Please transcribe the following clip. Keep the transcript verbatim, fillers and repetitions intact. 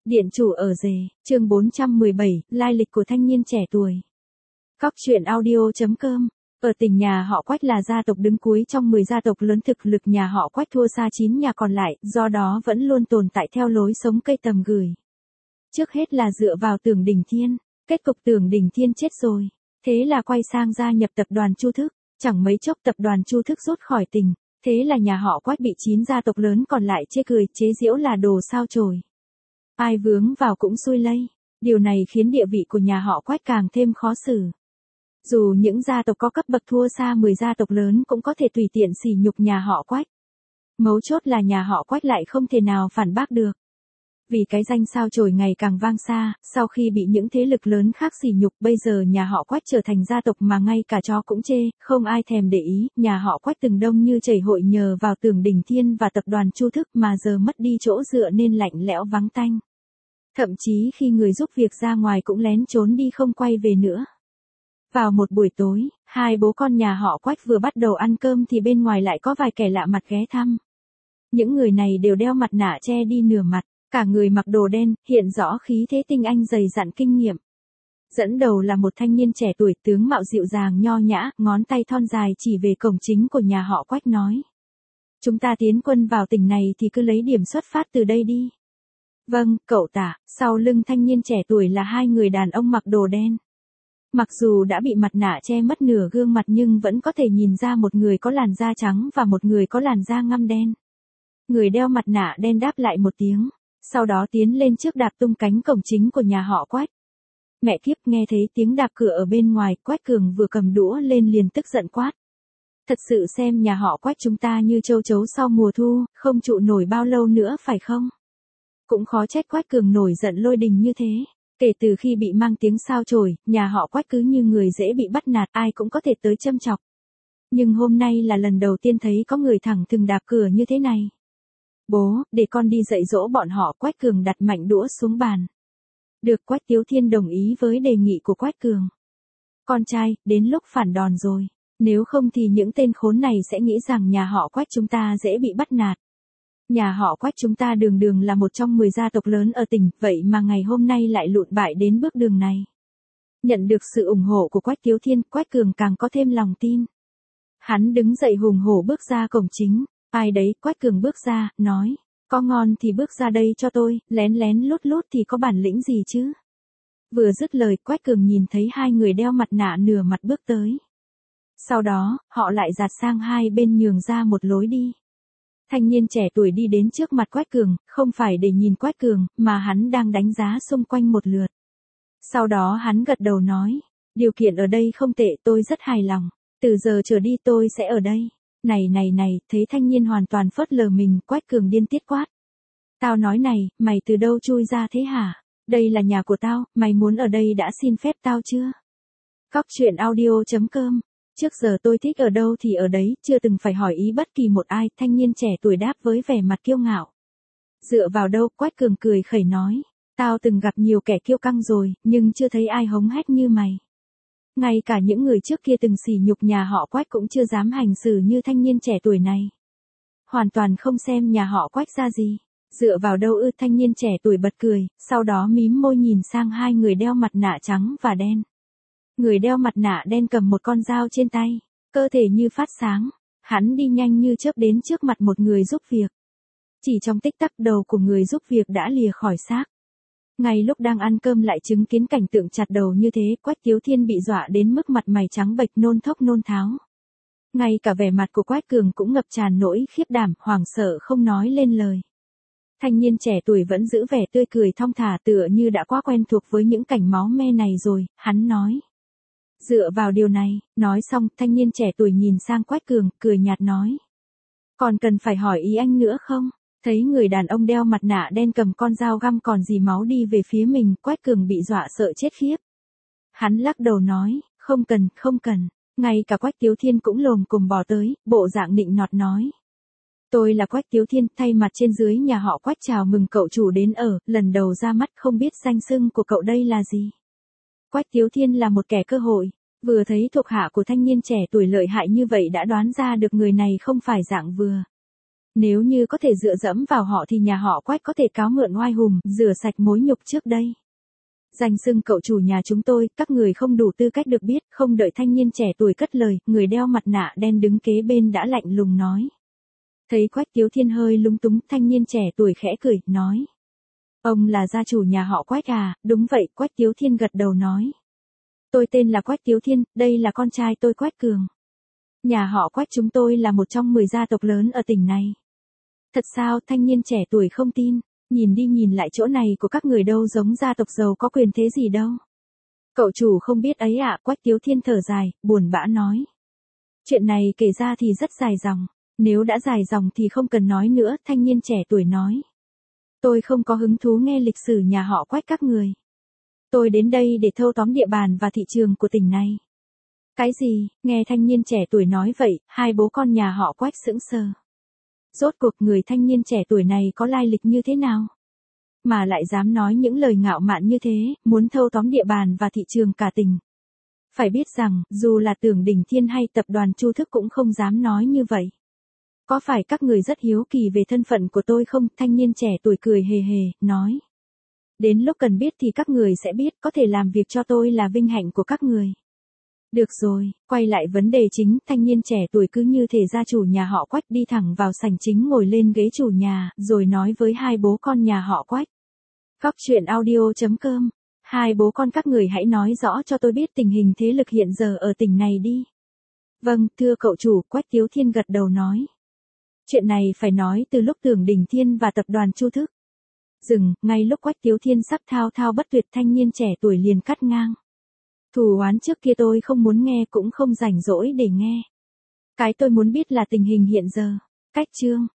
Điện chủ ở rể, chương bốn trăm mười bảy, lai lịch của thanh niên trẻ tuổi. Cóc truyện audio chấm com. Ở tỉnh nhà họ Quách là gia tộc đứng cuối trong mười gia tộc lớn, thực lực nhà họ Quách thua xa chín nhà còn lại, do đó vẫn luôn tồn tại theo lối sống cây tầm gửi. Trước hết là dựa vào Tưởng Đình Thiên, kết cục Tưởng Đình Thiên chết rồi, thế là quay sang gia nhập tập đoàn Chu Thức, chẳng mấy chốc tập đoàn Chu Thức rút khỏi tỉnh, thế là nhà họ Quách bị chín gia tộc lớn còn lại chê cười, chế giễu là đồ sao chổi. Ai vướng vào cũng xui lây, điều này khiến địa vị của nhà họ Quách càng thêm khó xử. Dù những gia tộc có cấp bậc thua xa mười gia tộc lớn cũng có thể tùy tiện sỉ nhục nhà họ Quách. Mấu chốt là nhà họ Quách lại không thể nào phản bác được. Vì cái danh sao chổi ngày càng vang xa, sau khi bị những thế lực lớn khác sỉ nhục, bây giờ nhà họ Quách trở thành gia tộc mà ngay cả chó cũng chê, không ai thèm để ý, nhà họ Quách từng đông như chảy hội nhờ vào Tưởng Đình Thiên và tập đoàn Chu Thức mà giờ mất đi chỗ dựa nên lạnh lẽo vắng tanh. Thậm chí khi người giúp việc ra ngoài cũng lén trốn đi không quay về nữa. Vào một buổi tối, hai bố con nhà họ Quách vừa bắt đầu ăn cơm thì bên ngoài lại có vài kẻ lạ mặt ghé thăm. Những người này đều đeo mặt nạ che đi nửa mặt, cả người mặc đồ đen, hiện rõ khí thế tinh anh dày dặn kinh nghiệm. Dẫn đầu là một thanh niên trẻ tuổi, tướng mạo dịu dàng nho nhã, ngón tay thon dài chỉ về cổng chính của nhà họ Quách nói. Chúng ta tiến quân vào tỉnh này thì cứ lấy điểm xuất phát từ đây đi. Vâng, cậu tả. Sau lưng thanh niên trẻ tuổi là hai người đàn ông mặc đồ đen. Mặc dù đã bị mặt nạ che mất nửa gương mặt nhưng vẫn có thể nhìn ra một người có làn da trắng và một người có làn da ngăm đen. Người đeo mặt nạ đen đáp lại một tiếng, sau đó tiến lên trước đạp tung cánh cổng chính của nhà họ Quách. Mẹ kiếp, nghe thấy tiếng đạp cửa ở bên ngoài, Quách Cường vừa cầm đũa lên liền tức giận quát. Thật sự xem nhà họ Quách chúng ta như châu chấu sau mùa thu, không trụ nổi bao lâu nữa phải không? Cũng khó trách Quách Cường nổi giận lôi đình như thế. Kể từ khi bị mang tiếng sao chổi, nhà họ Quách cứ như người dễ bị bắt nạt, ai cũng có thể tới châm chọc. Nhưng hôm nay là lần đầu tiên thấy có người thẳng thừng đạp cửa như thế này. Bố, để con đi dạy dỗ bọn họ. Quách Cường đặt mạnh đũa xuống bàn. Được. Quách Tiếu Thiên đồng ý với đề nghị của Quách Cường. Con trai, đến lúc phản đòn rồi. Nếu không thì những tên khốn này sẽ nghĩ rằng nhà họ Quách chúng ta dễ bị bắt nạt. Nhà họ Quách chúng ta đường đường là một trong mười gia tộc lớn ở tỉnh, vậy mà ngày hôm nay lại lụn bại đến bước đường này. Nhận được sự ủng hộ của Quách Tiếu Thiên, Quách Cường càng có thêm lòng tin. Hắn đứng dậy hùng hổ bước ra cổng chính. Ai đấy? Quách Cường bước ra, nói. Có ngon thì bước ra đây cho tôi, lén lén lút lút thì có bản lĩnh gì chứ? Vừa dứt lời, Quách Cường nhìn thấy hai người đeo mặt nạ nửa mặt bước tới. Sau đó, họ lại dạt sang hai bên nhường ra một lối đi. Thanh niên trẻ tuổi đi đến trước mặt Quách Cường, không phải để nhìn Quách Cường, mà hắn đang đánh giá xung quanh một lượt. Sau đó hắn gật đầu nói, điều kiện ở đây không tệ, tôi rất hài lòng, từ giờ trở đi tôi sẽ ở đây. Này này này, thấy thanh niên hoàn toàn phớt lờ mình, Quách Cường điên tiết quát. Tao nói này, mày từ đâu chui ra thế hả? Đây là nhà của tao, mày muốn ở đây đã xin phép tao chưa? Cóc truyện audio chấm com. Trước giờ tôi thích ở đâu thì ở đấy, chưa từng phải hỏi ý bất kỳ một ai, thanh niên trẻ tuổi đáp với vẻ mặt kiêu ngạo. Dựa vào đâu? Quách Cường cười khẩy nói. Tao từng gặp nhiều kẻ kiêu căng rồi, nhưng chưa thấy ai hống hách như mày. Ngay cả những người trước kia từng sỉ nhục nhà họ Quách cũng chưa dám hành xử như thanh niên trẻ tuổi này. Hoàn toàn không xem nhà họ Quách ra gì. Dựa vào đâu ư? Thanh niên trẻ tuổi bật cười, sau đó mím môi nhìn sang hai người đeo mặt nạ trắng và đen. Người đeo mặt nạ đen cầm một con dao trên tay, cơ thể như phát sáng, hắn đi nhanh như chớp đến trước mặt một người giúp việc. Chỉ trong tích tắc đầu của người giúp việc đã lìa khỏi xác. Ngay lúc đang ăn cơm lại chứng kiến cảnh tượng chặt đầu như thế, Quách Tiếu Thiên bị dọa đến mức mặt mày trắng bệch, nôn thốc nôn tháo. Ngay cả vẻ mặt của Quách Cường cũng ngập tràn nỗi khiếp đảm, hoảng sợ không nói lên lời. Thanh niên trẻ tuổi vẫn giữ vẻ tươi cười thong thả tựa như đã quá quen thuộc với những cảnh máu me này rồi, hắn nói. Dựa vào điều này, nói xong, thanh niên trẻ tuổi nhìn sang Quách Cường, cười nhạt nói. Còn cần phải hỏi ý anh nữa không? Thấy người đàn ông đeo mặt nạ đen cầm con dao găm còn dì máu đi về phía mình, Quách Cường bị dọa sợ chết khiếp. Hắn lắc đầu nói, không cần, không cần. Ngay cả Quách Tiếu Thiên cũng lồm cồm bò tới, bộ dạng nịnh nọt nói. Tôi là Quách Tiếu Thiên, thay mặt trên dưới nhà họ Quách chào mừng cậu chủ đến ở, lần đầu ra mắt, không biết danh xưng của cậu đây là gì. Quách Tiếu Thiên là một kẻ cơ hội, vừa thấy thuộc hạ của thanh niên trẻ tuổi lợi hại như vậy đã đoán ra được người này không phải dạng vừa. Nếu như có thể dựa dẫm vào họ thì nhà họ Quách có thể cáo mượn oai hùng, rửa sạch mối nhục trước đây. Danh xưng cậu chủ nhà chúng tôi, các người không đủ tư cách được biết, không đợi thanh niên trẻ tuổi cất lời, người đeo mặt nạ đen đứng kế bên đã lạnh lùng nói. Thấy Quách Tiếu Thiên hơi lúng túng, thanh niên trẻ tuổi khẽ cười, nói. Ông là gia chủ nhà họ Quách à? Đúng vậy, Quách Tiếu Thiên gật đầu nói. Tôi tên là Quách Tiếu Thiên, đây là con trai tôi Quách Cường. Nhà họ Quách chúng tôi là một trong mười gia tộc lớn ở tỉnh này. Thật sao? Thanh niên trẻ tuổi không tin. Nhìn đi nhìn lại chỗ này của các người đâu giống gia tộc giàu có quyền thế gì đâu. Cậu chủ không biết ấy ạ, à, Quách Tiếu Thiên thở dài, buồn bã nói. Chuyện này kể ra thì rất dài dòng. Nếu đã dài dòng thì không cần nói nữa, thanh niên trẻ tuổi nói. Tôi không có hứng thú nghe lịch sử nhà họ Quách các người. Tôi đến đây để thâu tóm địa bàn và thị trường của tỉnh này. Cái gì? Nghe thanh niên trẻ tuổi nói vậy, hai bố con nhà họ Quách sững sờ. Rốt cuộc người thanh niên trẻ tuổi này có lai lịch như thế nào? Mà lại dám nói những lời ngạo mạn như thế, muốn thâu tóm địa bàn và thị trường cả tỉnh. Phải biết rằng, dù là Tưởng Đình Thiên hay tập đoàn Chu Thức cũng không dám nói như vậy. Có phải các người rất hiếu kỳ về thân phận của tôi không? Thanh niên trẻ tuổi cười hề hề, nói. Đến lúc cần biết thì các người sẽ biết, có thể làm việc cho tôi là vinh hạnh của các người. Được rồi, quay lại vấn đề chính, thanh niên trẻ tuổi cứ như thể gia chủ nhà họ Quách đi thẳng vào sảnh chính ngồi lên ghế chủ nhà, rồi nói với hai bố con nhà họ Quách. Góc truyện audio chấm com. Hai bố con các người hãy nói rõ cho tôi biết tình hình thế lực hiện giờ ở tỉnh này đi. Vâng, thưa cậu chủ, Quách Tiếu Thiên gật đầu nói. Chuyện này phải nói từ lúc Tưởng Đình Thiên và tập đoàn Chu Thức. Dừng, ngay lúc Quách Tiếu Thiên sắp thao thao bất tuyệt, thanh niên trẻ tuổi liền cắt ngang. Thù oán trước kia tôi không muốn nghe cũng không rảnh rỗi để nghe. Cái tôi muốn biết là tình hình hiện giờ. Cách chương.